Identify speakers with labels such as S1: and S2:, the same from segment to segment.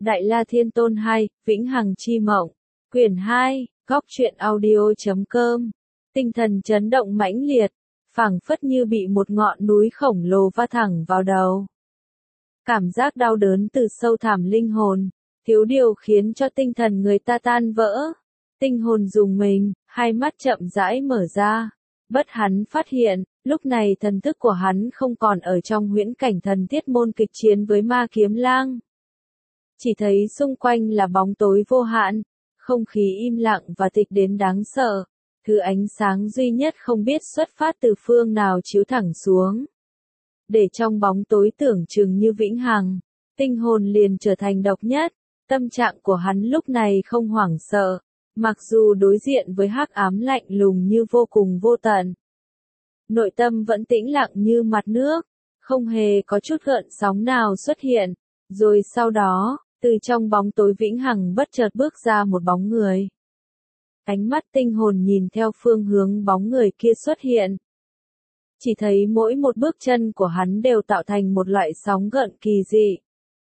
S1: Đại La Thiên Tôn 2, Vĩnh Hằng Chi Mộng. Quyển 2, Góc truyện audio.com. Tinh thần chấn động mãnh liệt, phảng phất như bị một ngọn núi khổng lồ va thẳng vào đầu. Cảm giác đau đớn từ sâu thẳm linh hồn, thiếu điều khiến cho tinh thần người ta tan vỡ. Tinh hồn rùng mình, hai mắt chậm rãi mở ra. Bất hắn phát hiện, lúc này thần thức của hắn không còn ở trong huyễn cảnh thần thiết môn kịch chiến với ma kiếm lang. Chỉ thấy xung quanh là bóng tối vô hạn, không khí im lặng và tịch đến đáng sợ. Thứ ánh sáng duy nhất không biết xuất phát từ phương nào chiếu thẳng xuống. Để trong bóng tối tưởng chừng như vĩnh hằng, tinh hồn liền trở thành độc nhất. Tâm trạng của hắn lúc này không hoảng sợ, mặc dù đối diện với hắc ám lạnh lùng như vô cùng vô tận. Nội tâm vẫn tĩnh lặng như mặt nước, không hề có chút gợn sóng nào xuất hiện. Rồi sau đó, từ trong bóng tối vĩnh hằng bất chợt bước ra một bóng người. Ánh mắt tinh hồn nhìn theo phương hướng bóng người kia xuất hiện. Chỉ thấy mỗi một bước chân của hắn đều tạo thành một loại sóng gợn kỳ dị.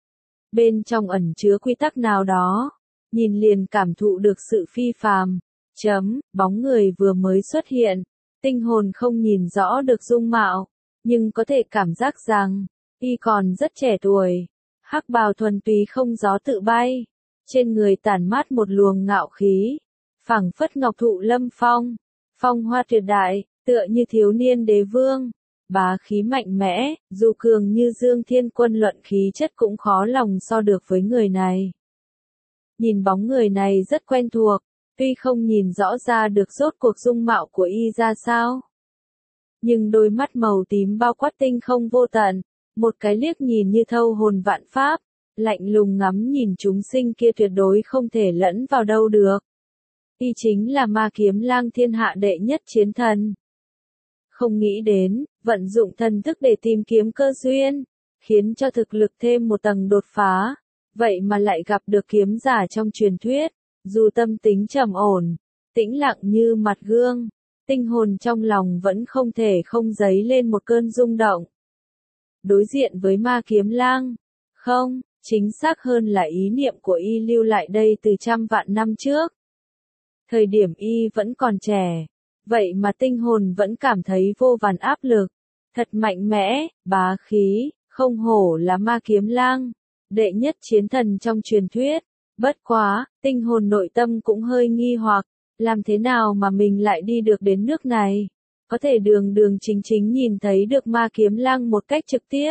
S1: Bên trong ẩn chứa quy tắc nào đó, nhìn liền cảm thụ được sự phi phàm. Bóng người vừa mới xuất hiện, tinh hồn không nhìn rõ được dung mạo, nhưng có thể cảm giác rằng, y còn rất trẻ tuổi. Hắc bào thuần túy không gió tự bay, trên người tản mát một luồng ngạo khí, phảng phất ngọc thụ lâm phong, phong hoa tuyệt đại, tựa như thiếu niên đế vương, bá khí mạnh mẽ, dù cường như Dương Thiên Quân luận khí chất cũng khó lòng so được với người này. Nhìn bóng người này rất quen thuộc, tuy không nhìn rõ ra được rốt cuộc dung mạo của y ra sao. Nhưng đôi mắt màu tím bao quát tinh không vô tận, một cái liếc nhìn như thâu hồn vạn pháp, lạnh lùng ngắm nhìn chúng sinh kia tuyệt đối không thể lẫn vào đâu được. Y chính là ma kiếm lang thiên hạ đệ nhất chiến thần. Không nghĩ đến, vận dụng thần thức để tìm kiếm cơ duyên, khiến cho thực lực thêm một tầng đột phá, vậy mà lại gặp được kiếm giả trong truyền thuyết, dù tâm tính trầm ổn, tĩnh lặng như mặt gương, tinh hồn trong lòng vẫn không thể không dấy lên một cơn rung động. Đối diện với ma kiếm lang, không, chính xác hơn là ý niệm của y lưu lại đây từ trăm vạn năm trước. Thời điểm y vẫn còn trẻ, vậy mà tinh hồn vẫn cảm thấy vô vàn áp lực, thật mạnh mẽ, bá khí, không hổ là ma kiếm lang, đệ nhất chiến thần trong truyền thuyết. Bất quá, tinh hồn nội tâm cũng hơi nghi hoặc, làm thế nào mà mình lại đi được đến nước này, có thể đường đường chính chính nhìn thấy được ma kiếm lang một cách trực tiếp.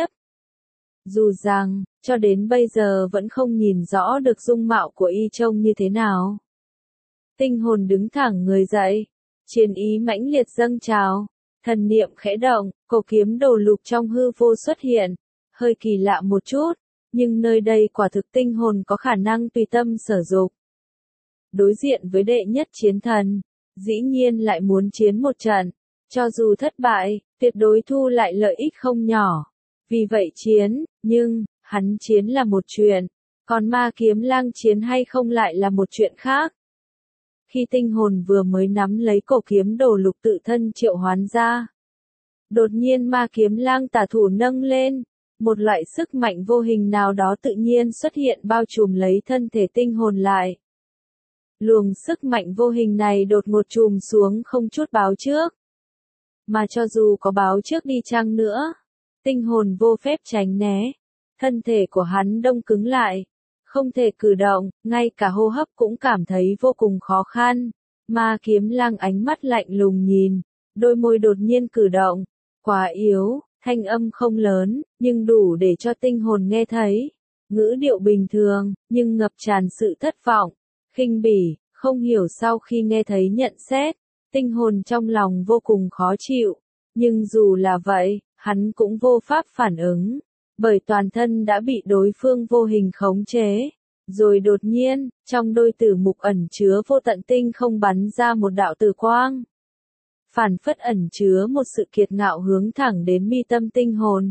S1: Dù rằng, cho đến bây giờ vẫn không nhìn rõ được dung mạo của y trông như thế nào. Tinh hồn đứng thẳng người dậy, chiến ý mãnh liệt dâng trào, thần niệm khẽ động, cổ kiếm đồ lục trong hư vô xuất hiện, hơi kỳ lạ một chút, nhưng nơi đây quả thực tinh hồn có khả năng tùy tâm sở dục. Đối diện với đệ nhất chiến thần, dĩ nhiên lại muốn chiến một trận, cho dù thất bại, tuyệt đối thu lại lợi ích không nhỏ. Vì vậy chiến, nhưng, hắn chiến là một chuyện, còn ma kiếm lang chiến hay không lại là một chuyện khác. Khi tinh hồn vừa mới nắm lấy cổ kiếm đồ lục tự thân triệu hoán ra, đột nhiên ma kiếm lang tả thủ nâng lên, một loại sức mạnh vô hình nào đó tự nhiên xuất hiện bao trùm lấy thân thể tinh hồn lại. Luồng sức mạnh vô hình này đột ngột trùm xuống không chút báo trước. Mà cho dù có báo trước đi chăng nữa, tinh hồn vô phép tránh né, thân thể của hắn đông cứng lại, không thể cử động, ngay cả hô hấp cũng cảm thấy vô cùng khó khăn. Ma kiếm lang ánh mắt lạnh lùng nhìn, đôi môi đột nhiên cử động, quá yếu, thanh âm không lớn, nhưng đủ để cho tinh hồn nghe thấy. Ngữ điệu bình thường, nhưng ngập tràn sự thất vọng, khinh bỉ, không hiểu sau khi nghe thấy nhận xét, tinh hồn trong lòng vô cùng khó chịu. Nhưng dù là vậy, hắn cũng vô pháp phản ứng, bởi toàn thân đã bị đối phương vô hình khống chế. Rồi đột nhiên, trong đôi tử mục ẩn chứa vô tận tinh không bắn ra một đạo tử quang. Phản phất ẩn chứa một sự kiệt ngạo hướng thẳng đến mi tâm tinh hồn.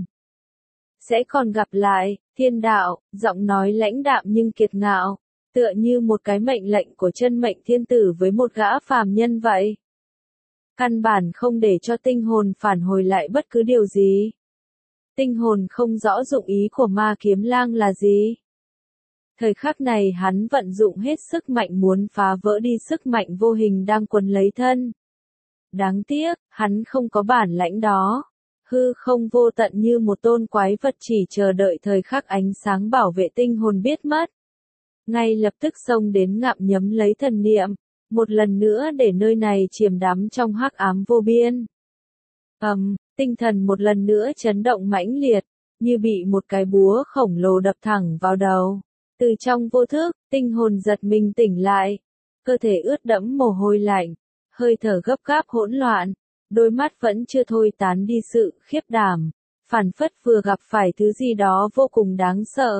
S1: Sẽ còn gặp lại, thiên đạo, giọng nói lãnh đạm nhưng kiệt ngạo, tựa như một cái mệnh lệnh của chân mệnh thiên tử với một gã phàm nhân vậy. Căn bản không để cho tinh hồn phản hồi lại bất cứ điều gì. Tinh hồn không rõ dụng ý của ma kiếm lang là gì. Thời khắc này hắn vận dụng hết sức mạnh muốn phá vỡ đi sức mạnh vô hình đang quấn lấy thân. Đáng tiếc, hắn không có bản lãnh đó. Hư không vô tận như một tôn quái vật chỉ chờ đợi thời khắc ánh sáng bảo vệ tinh hồn biết mất. Ngay lập tức xông đến ngậm nhấm lấy thần niệm, một lần nữa để nơi này chiềm đắm trong hắc ám vô biên. Tinh thần một lần nữa chấn động mãnh liệt, như bị một cái búa khổng lồ đập thẳng vào đầu. Từ trong vô thức, tinh hồn giật mình tỉnh lại, cơ thể ướt đẫm mồ hôi lạnh, hơi thở gấp gáp hỗn loạn, đôi mắt vẫn chưa thôi tán đi sự khiếp đảm, phảng phất vừa gặp phải thứ gì đó vô cùng đáng sợ.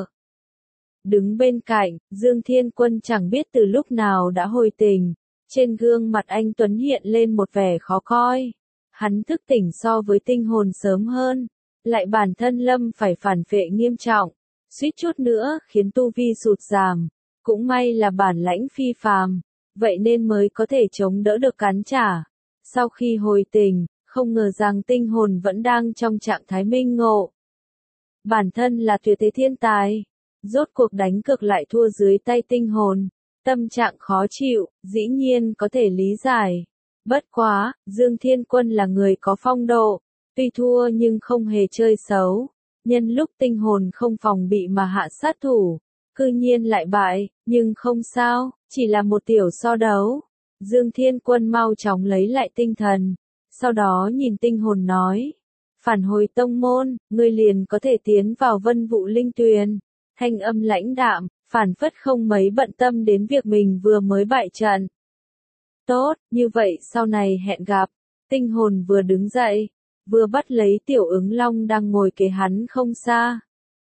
S1: Đứng bên cạnh, Dương Thiên Quân chẳng biết từ lúc nào đã hồi tỉnh, trên gương mặt anh Tuấn hiện lên một vẻ khó coi. Hắn thức tỉnh so với tinh hồn sớm hơn, lại bản thân lâm phải phản phệ nghiêm trọng, suýt chút nữa khiến tu vi sụt giảm, cũng may là bản lãnh phi phàm, vậy nên mới có thể chống đỡ được cắn trả. Sau khi hồi tỉnh, không ngờ rằng tinh hồn vẫn đang trong trạng thái minh ngộ. Bản thân là tuyệt thế thiên tài, rốt cuộc đánh cược lại thua dưới tay tinh hồn, tâm trạng khó chịu, dĩ nhiên có thể lý giải. Bất quá, Dương Thiên Quân là người có phong độ, tuy thua nhưng không hề chơi xấu, nhân lúc tinh hồn không phòng bị mà hạ sát thủ, cư nhiên lại bại, nhưng không sao, chỉ là một tiểu so đấu. Dương Thiên Quân mau chóng lấy lại tinh thần, sau đó nhìn tinh hồn nói, phản hồi tông môn, ngươi liền có thể tiến vào Vân Vụ Linh Tuyền. Thanh âm lãnh đạm, phản phất không mấy bận tâm đến việc mình vừa mới bại trận. Tốt, như vậy sau này hẹn gặp. Tinh hồn vừa đứng dậy, vừa bắt lấy tiểu ứng long đang ngồi kế hắn không xa.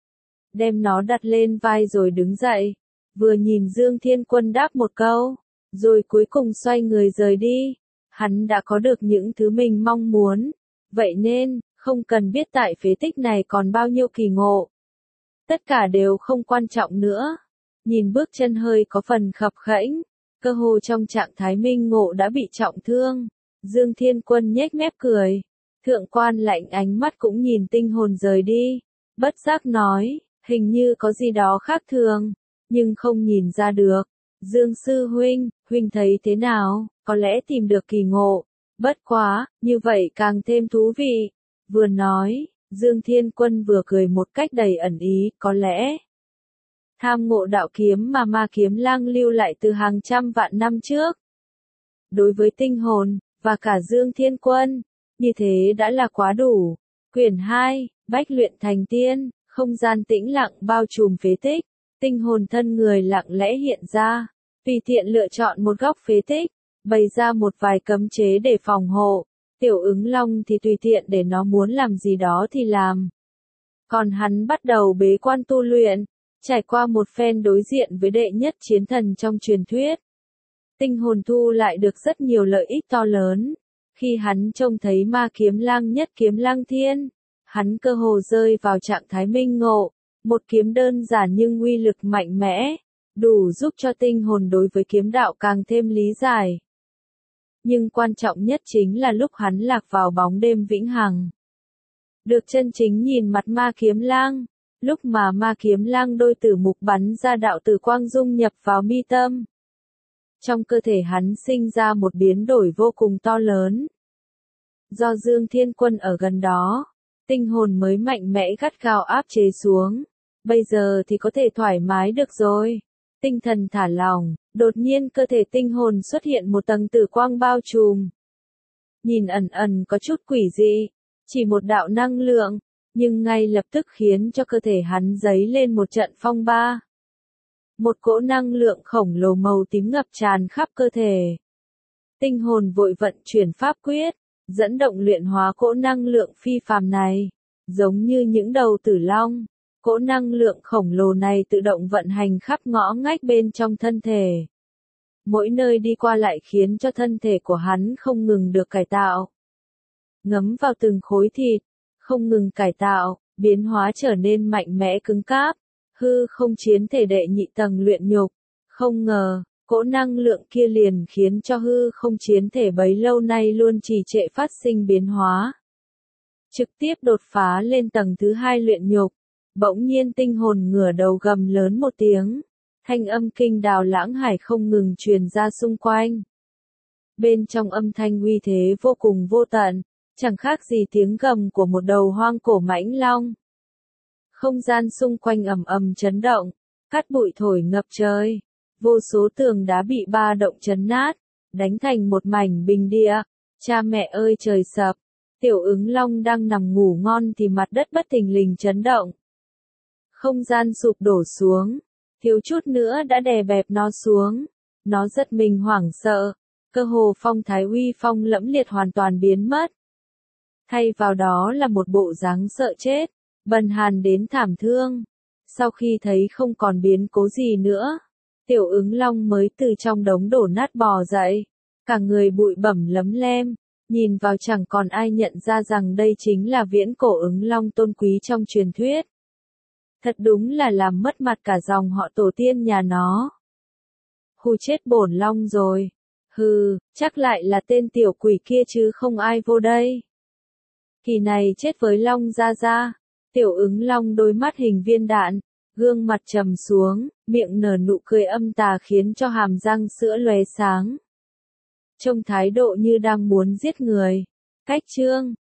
S1: Đem nó đặt lên vai rồi đứng dậy, vừa nhìn Dương Thiên Quân đáp một câu, rồi cuối cùng xoay người rời đi. Hắn đã có được những thứ mình mong muốn, vậy nên, không cần biết tại phế tích này còn bao nhiêu kỳ ngộ. Tất cả đều không quan trọng nữa. Nhìn bước chân hơi có phần khập khẽnh, cơ hồ trong trạng thái minh ngộ đã bị trọng thương. Dương Thiên Quân nhếch mép cười. Thượng quan lạnh ánh mắt cũng nhìn tinh hồn rời đi. Bất giác nói, hình như có gì đó khác thường, nhưng không nhìn ra được. Dương sư huynh, huynh thấy thế nào, có lẽ tìm được kỳ ngộ. Bất quá, như vậy càng thêm thú vị. Vừa nói, Dương Thiên Quân vừa cười một cách đầy ẩn ý, có lẽ tham ngộ đạo kiếm mà Ma Kiếm Lang lưu lại từ hàng trăm vạn năm trước. Đối với tinh hồn, và cả Dương Thiên Quân, như thế đã là quá đủ. Quyển 2, Bách luyện thành tiên, không gian tĩnh lặng bao trùm phế tích, tinh hồn thân người lặng lẽ hiện ra, tùy tiện lựa chọn một góc phế tích, bày ra một vài cấm chế để phòng hộ. Tiểu ứng long thì tùy tiện để nó muốn làm gì đó thì làm. Còn hắn bắt đầu bế quan tu luyện, trải qua một phen đối diện với đệ nhất chiến thần trong truyền thuyết. Tinh hồn thu lại được rất nhiều lợi ích to lớn. Khi hắn trông thấy Ma Kiếm Lang nhất kiếm Lang Thiên, hắn cơ hồ rơi vào trạng thái minh ngộ, một kiếm đơn giản nhưng uy lực mạnh mẽ, đủ giúp cho tinh hồn đối với kiếm đạo càng thêm lý giải. Nhưng quan trọng nhất chính là lúc hắn lạc vào bóng đêm vĩnh hằng. Được chân chính nhìn mặt Ma Kiếm Lang, lúc mà Ma Kiếm Lang đôi tử mục bắn ra đạo tử quang dung nhập vào mi tâm. Trong cơ thể hắn sinh ra một biến đổi vô cùng to lớn. Do Dương Thiên Quân ở gần đó, tinh hồn mới mạnh mẽ gắt gao áp chế xuống. Bây giờ thì có thể thoải mái được rồi. Tinh thần thả lỏng, đột nhiên cơ thể tinh hồn xuất hiện một tầng tử quang bao trùm. Nhìn ẩn ẩn có chút quỷ dị, chỉ một đạo năng lượng, nhưng ngay lập tức khiến cho cơ thể hắn dấy lên một trận phong ba. Một cỗ năng lượng khổng lồ màu tím ngập tràn khắp cơ thể. Tinh hồn vội vận chuyển pháp quyết, dẫn động luyện hóa cỗ năng lượng phi phàm này, giống như những đầu tử long. Cỗ năng lượng khổng lồ này tự động vận hành khắp ngõ ngách bên trong thân thể. Mỗi nơi đi qua lại khiến cho thân thể của hắn không ngừng được cải tạo. Ngấm vào từng khối thịt, không ngừng cải tạo, biến hóa trở nên mạnh mẽ cứng cáp. Hư không chiến thể đệ nhị tầng luyện nhục. Không ngờ, cỗ năng lượng kia liền khiến cho hư không chiến thể bấy lâu nay luôn trì trệ phát sinh biến hóa. Trực tiếp đột phá lên tầng thứ 2 luyện nhục. Bỗng nhiên tinh hồn ngửa đầu gầm lớn một tiếng, Thanh âm kinh đào lãng hải không ngừng truyền ra xung quanh. Bên trong âm thanh uy thế vô cùng vô tận, chẳng khác gì tiếng gầm của một đầu hoang cổ mãnh long. Không gian xung quanh ầm ầm chấn động, cát bụi thổi ngập trời, vô số tường đá bị ba động chấn nát, đánh thành một mảnh bình địa. Cha mẹ ơi trời sập, Tiểu Ứng Long đang nằm ngủ ngon thì mặt đất bất thình lình chấn động. Không gian sụp đổ xuống, thiếu chút nữa đã đè bẹp nó xuống. Nó giật mình hoảng sợ, cơ hồ phong thái uy phong lẫm liệt hoàn toàn biến mất. Thay vào đó là một bộ dáng sợ chết, bần hàn đến thảm thương. Sau khi thấy không còn biến cố gì nữa, Tiểu Ứng Long mới từ trong đống đổ nát bò dậy. Cả người bụi bẩm lấm lem, nhìn vào chẳng còn ai nhận ra rằng đây chính là viễn cổ Ứng Long tôn quý trong truyền thuyết. Thật đúng là làm mất mặt cả dòng họ tổ tiên nhà nó. Hù chết bổn long rồi. Hừ, chắc lại là tên tiểu quỷ kia chứ không ai vô đây. Kỳ này chết với Long gia gia. Tiểu Ứng Long đôi mắt hình viên đạn, gương mặt trầm xuống, miệng nở nụ cười âm tà khiến cho hàm răng sữa lóe sáng. Trông thái độ như đang muốn giết người. Cách chương